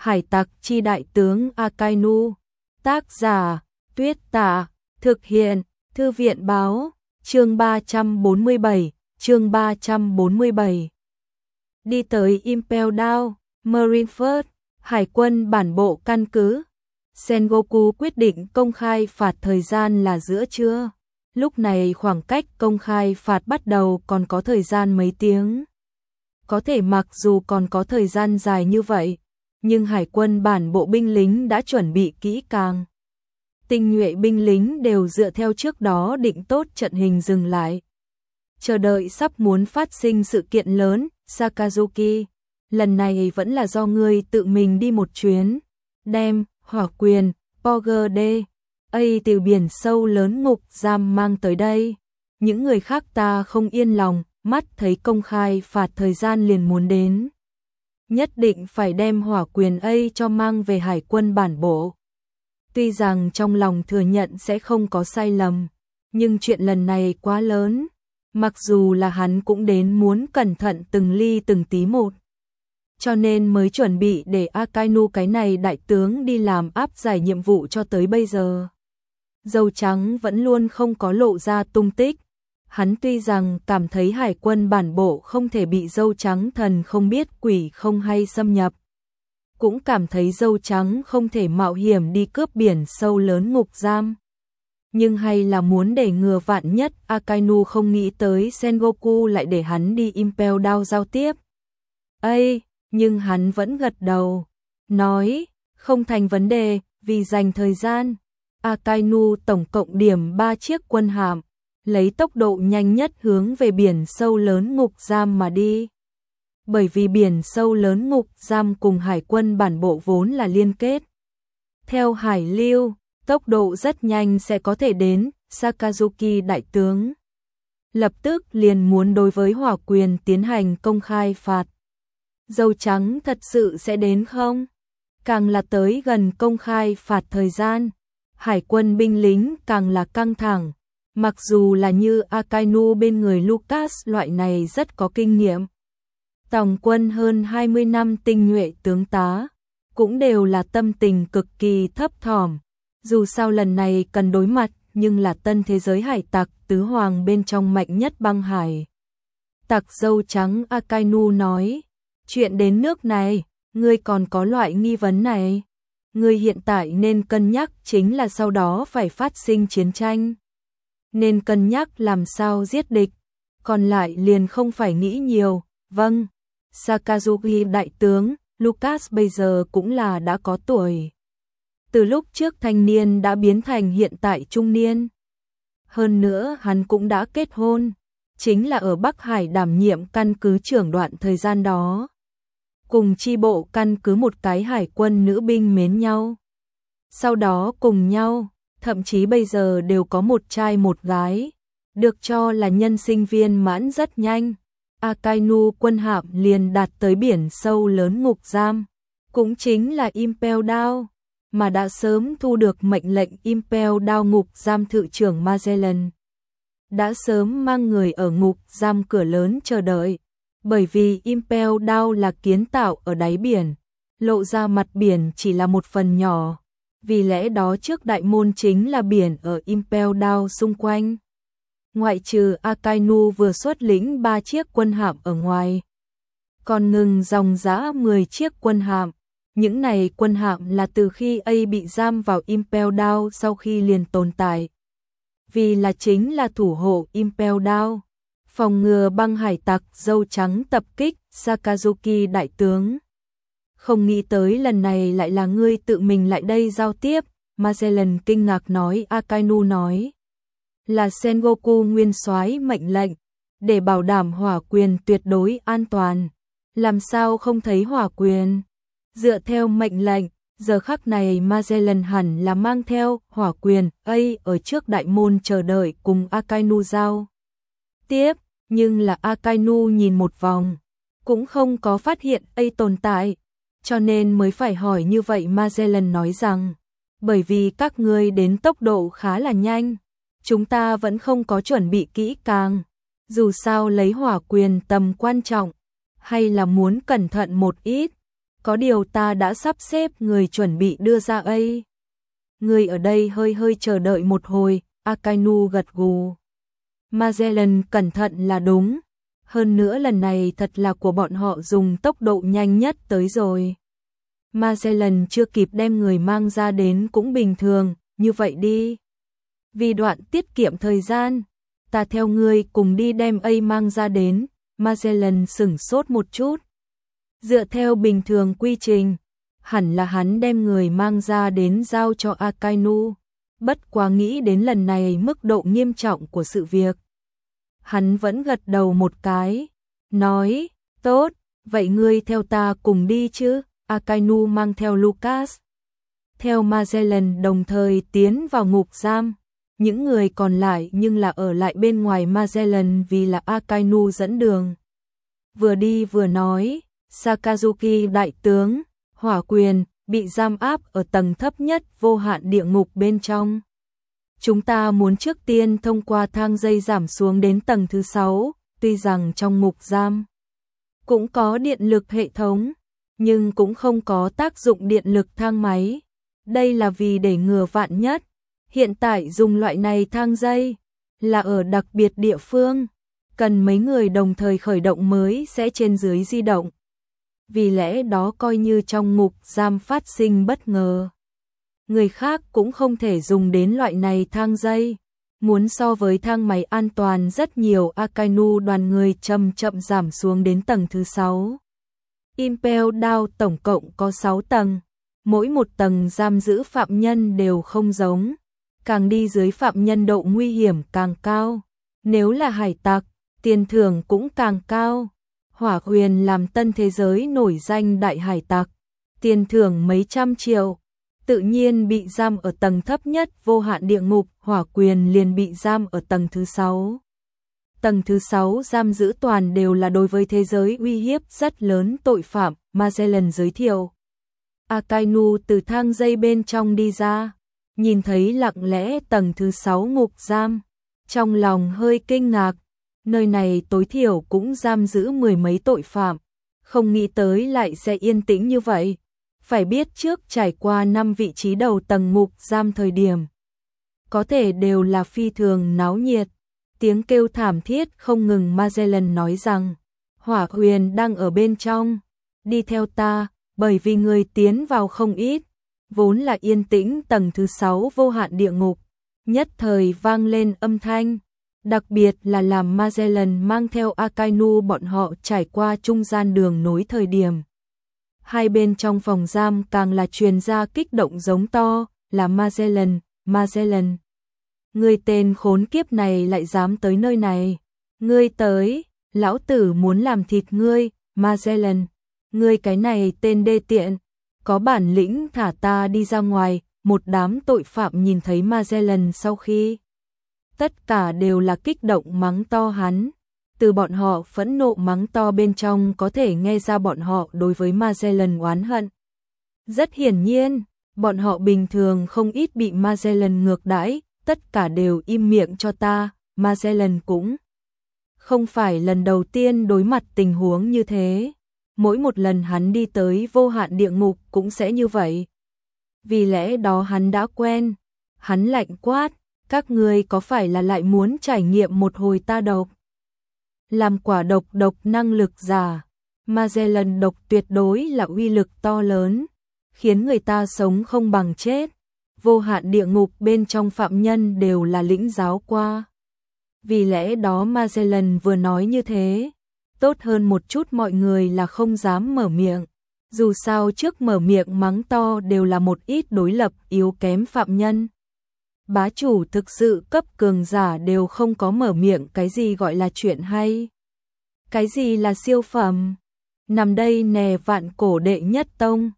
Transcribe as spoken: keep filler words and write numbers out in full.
Hải tặc chi đại tướng Akainu. Tác giả, Tuyết Tạ. Thực hiện, Thư viện báo. Chương ba trăm bốn mươi bảy, chương ba trăm bốn mươi bảy. Đi tới Impel Down, Marineford, Hải quân bản bộ căn cứ. Sengoku quyết định công khai phạt thời gian là giữa trưa. Lúc này khoảng cách công khai phạt bắt đầu còn có thời gian mấy tiếng. Có thể mặc dù còn có thời gian dài như vậy, nhưng hải quân bản bộ binh lính đã chuẩn bị kỹ càng. Tinh nhuệ binh lính đều dựa theo trước đó định tốt trận hình dừng lại. Chờ đợi sắp muốn phát sinh sự kiện lớn. Sakazuki, lần này vẫn là do ngươi tự mình đi một chuyến, đem hỏa quyền, Poger D, A từ biển sâu lớn ngục giam mang tới đây. Những người khác ta không yên lòng, mắt thấy công khai phạt thời gian liền muốn đến. Nhất định phải đem hỏa quyền A cho mang về hải quân bản bộ. Tuy rằng trong lòng thừa nhận sẽ không có sai lầm, nhưng chuyện lần này quá lớn. Mặc dù là hắn cũng đến muốn cẩn thận từng ly từng tí một. Cho nên mới chuẩn bị để Akainu cái này đại tướng đi làm áp giải nhiệm vụ cho tới bây giờ. Dâu trắng vẫn luôn không có lộ ra tung tích. Hắn tuy rằng cảm thấy hải quân bản bộ không thể bị dâu trắng thần không biết quỷ không hay xâm nhập. Cũng cảm thấy dâu trắng không thể mạo hiểm đi cướp biển sâu lớn ngục giam. Nhưng hay là muốn để ngừa vạn nhất, Akainu không nghĩ tới Sengoku lại để hắn đi Impel Down giao tiếp. Ây, nhưng hắn vẫn gật đầu, nói, không thành vấn đề, vì dành thời gian. Akainu tổng cộng điểm ba chiếc quân hạm, lấy tốc độ nhanh nhất hướng về biển sâu lớn ngục giam mà đi. Bởi vì biển sâu lớn ngục giam cùng hải quân bản bộ vốn là liên kết. Theo hải lưu, tốc độ rất nhanh sẽ có thể đến. Sakazuki đại tướng lập tức liền muốn đối với hỏa quyền tiến hành công khai phạt. Dâu trắng thật sự sẽ đến không? Càng là tới gần công khai phạt thời gian, hải quân binh lính càng là căng thẳng. Mặc dù là như Akainu bên người Lucas loại này rất có kinh nghiệm, tổng quân hơn hai mươi năm tinh nhuệ tướng tá, cũng đều là tâm tình cực kỳ thấp thỏm. Dù sao lần này cần đối mặt, nhưng là tân thế giới hải tặc tứ hoàng bên trong mạnh nhất băng hải. Tặc dâu trắng Akainu nói, chuyện đến nước này, ngươi còn có loại nghi vấn này. Ngươi hiện tại nên cân nhắc chính là sau đó phải phát sinh chiến tranh. Nên cân nhắc làm sao giết địch, còn lại liền không phải nghĩ nhiều. Vâng, Sakazuki đại tướng, Lucas bây giờ cũng là đã có tuổi. Từ lúc trước thanh niên đã biến thành hiện tại trung niên. Hơn nữa hắn cũng đã kết hôn, chính là ở Bắc Hải đảm nhiệm căn cứ trưởng đoạn thời gian đó. Cùng chi bộ căn cứ một cái hải quân nữ binh mến nhau. Sau đó cùng nhau, thậm chí bây giờ đều có một trai một gái, được cho là nhân sinh viên mãn rất nhanh. Akainu quân hạm liền đạt tới biển sâu lớn ngục giam, cũng chính là Impel Down, mà đã sớm thu được mệnh lệnh Impel Down ngục giam thự trưởng Magellan. Đã sớm mang người ở ngục giam cửa lớn chờ đợi, bởi vì Impel Down là kiến tạo ở đáy biển, lộ ra mặt biển chỉ là một phần nhỏ, vì lẽ đó trước đại môn chính là biển ở Impel Down xung quanh. Ngoại trừ Akainu vừa xuất lĩnh ba chiếc quân hạm ở ngoài, còn ngừng dòng dã mười chiếc quân hạm. Những này quân hạm là từ khi A bị giam vào Impel Down sau khi liền tồn tại. Vì là chính là thủ hộ Impel Down, phòng ngừa băng hải tặc dâu trắng tập kích. Sakazuki đại tướng, không nghĩ tới lần này lại là ngươi tự mình lại đây giao tiếp. Magellan kinh ngạc nói. Akainu nói, là Sengoku nguyên soái mệnh lệnh, để bảo đảm hỏa quyền tuyệt đối an toàn. Làm sao không thấy hỏa quyền? Dựa theo mệnh lệnh, giờ khắc này Magellan hẳn là mang theo hỏa quyền A ở trước đại môn chờ đợi cùng Akainu giao tiếp, nhưng là Akainu nhìn một vòng, cũng không có phát hiện A tồn tại, cho nên mới phải hỏi như vậy. Magellan nói rằng, bởi vì các ngươi đến tốc độ khá là nhanh, chúng ta vẫn không có chuẩn bị kỹ càng, dù sao lấy hỏa quyền tầm quan trọng, hay là muốn cẩn thận một ít. Có điều ta đã sắp xếp người chuẩn bị đưa ra ấy. Người ở đây hơi hơi chờ đợi một hồi, Akainu gật gù. Magellan cẩn thận là đúng. Hơn nữa lần này thật là của bọn họ dùng tốc độ nhanh nhất tới rồi. Magellan chưa kịp đem người mang ra đến cũng bình thường, như vậy đi. Vì đoạn tiết kiệm thời gian, ta theo ngươi cùng đi đem A mang ra đến. Magellan sửng sốt một chút. Dựa theo bình thường quy trình, hẳn là hắn đem người mang ra đến giao cho Akainu. Bất quá nghĩ đến lần này mức độ nghiêm trọng của sự việc. Hắn vẫn gật đầu một cái, nói, tốt, vậy ngươi theo ta cùng đi chứ. Akainu mang theo Lucas. Theo Magellan đồng thời tiến vào ngục giam. Những người còn lại nhưng là ở lại bên ngoài Magellan vì là Akainu dẫn đường. Vừa đi vừa nói, Sakazuki đại tướng, hỏa quyền, bị giam áp ở tầng thấp nhất vô hạn địa ngục bên trong. Chúng ta muốn trước tiên thông qua thang dây giảm xuống đến tầng thứ sáu, tuy rằng trong ngục giam cũng có điện lực hệ thống, nhưng cũng không có tác dụng điện lực thang máy. Đây là vì để ngừa vạn nhất. Hiện tại dùng loại này thang dây là ở đặc biệt địa phương, cần mấy người đồng thời khởi động mới sẽ trên dưới di động. Vì lẽ đó coi như trong ngục giam phát sinh bất ngờ, người khác cũng không thể dùng đến loại này thang dây. Muốn so với thang máy an toàn rất nhiều. Akainu đoàn người chậm chậm giảm xuống đến tầng thứ sáu. Impel Down tổng cộng có sáu tầng, mỗi một tầng giam giữ phạm nhân đều không giống. Càng đi dưới phạm nhân độ nguy hiểm càng cao. Nếu là hải tặc, tiền thưởng cũng càng cao. Hỏa Quyền làm tân thế giới nổi danh đại hải tặc, tiền thưởng mấy trăm triệu. Tự nhiên bị giam ở tầng thấp nhất vô hạn địa ngục. Hỏa Quyền liền bị giam ở tầng thứ sáu. Tầng thứ sáu giam giữ toàn đều là đối với thế giới uy hiếp rất lớn tội phạm. Magellan giới thiệu. Akainu từ thang dây bên trong đi ra, nhìn thấy lặng lẽ tầng thứ sáu ngục giam, trong lòng hơi kinh ngạc. Nơi này tối thiểu cũng giam giữ mười mấy tội phạm, không nghĩ tới lại sẽ yên tĩnh như vậy. Phải biết trước trải qua năm vị trí đầu tầng ngục giam thời điểm, có thể đều là phi thường náo nhiệt, tiếng kêu thảm thiết không ngừng. Magellan nói rằng, Hỏa Huyền đang ở bên trong, đi theo ta, bởi vì người tiến vào không ít. Vốn là yên tĩnh tầng thứ sáu vô hạn địa ngục, nhất thời vang lên âm thanh, đặc biệt là làm Magellan mang theo Akainu bọn họ trải qua trung gian đường nối thời điểm. Hai bên trong phòng giam càng là truyền ra kích động giống to, là Magellan, Magellan. Ngươi tên khốn kiếp này lại dám tới nơi này. Ngươi tới, lão tử muốn làm thịt ngươi, Magellan. Ngươi cái này tên đê tiện, có bản lĩnh thả ta đi ra ngoài. Một đám tội phạm nhìn thấy Magellan sau khi, tất cả đều là kích động mắng to hắn. Từ bọn họ phẫn nộ mắng to bên trong có thể nghe ra bọn họ đối với Magellan oán hận. Rất hiển nhiên, bọn họ bình thường không ít bị Magellan ngược đãi, tất cả đều im miệng cho ta. Magellan cũng không phải lần đầu tiên đối mặt tình huống như thế. Mỗi một lần hắn đi tới vô hạn địa ngục cũng sẽ như vậy. Vì lẽ đó hắn đã quen. Hắn lạnh quát, các ngươi có phải là lại muốn trải nghiệm một hồi ta độc? Làm quả độc độc năng lực giả. Magellan độc tuyệt đối là uy lực to lớn, khiến người ta sống không bằng chết. Vô hạn địa ngục bên trong phạm nhân đều là lĩnh giáo qua. Vì lẽ đó Magellan vừa nói như thế, tốt hơn một chút mọi người là không dám mở miệng. Dù sao trước mở miệng mắng to đều là một ít đối lập yếu kém phạm nhân. Bá chủ thực sự cấp cường giả đều không có mở miệng cái gì gọi là chuyện hay. Cái gì là siêu phẩm. Nằm đây nè vạn cổ đệ nhất tông,